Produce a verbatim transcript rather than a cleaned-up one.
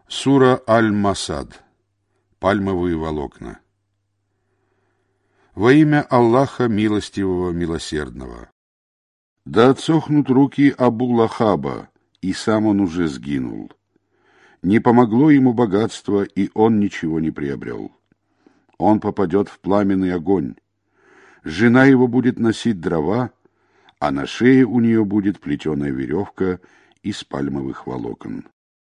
Сура Аль-Масад. Пальмовые волокна. Во имя Аллаха Милостивого Милосердного. Да отсохнут руки Абу-Лахаба, и сам он уже сгинул. Не помогло ему богатство, и он ничего не приобрел. Он попадет в пламенный огонь. Жена его будет носить дрова, а на шее у нее будет плетеная веревка из пальмовых волокон.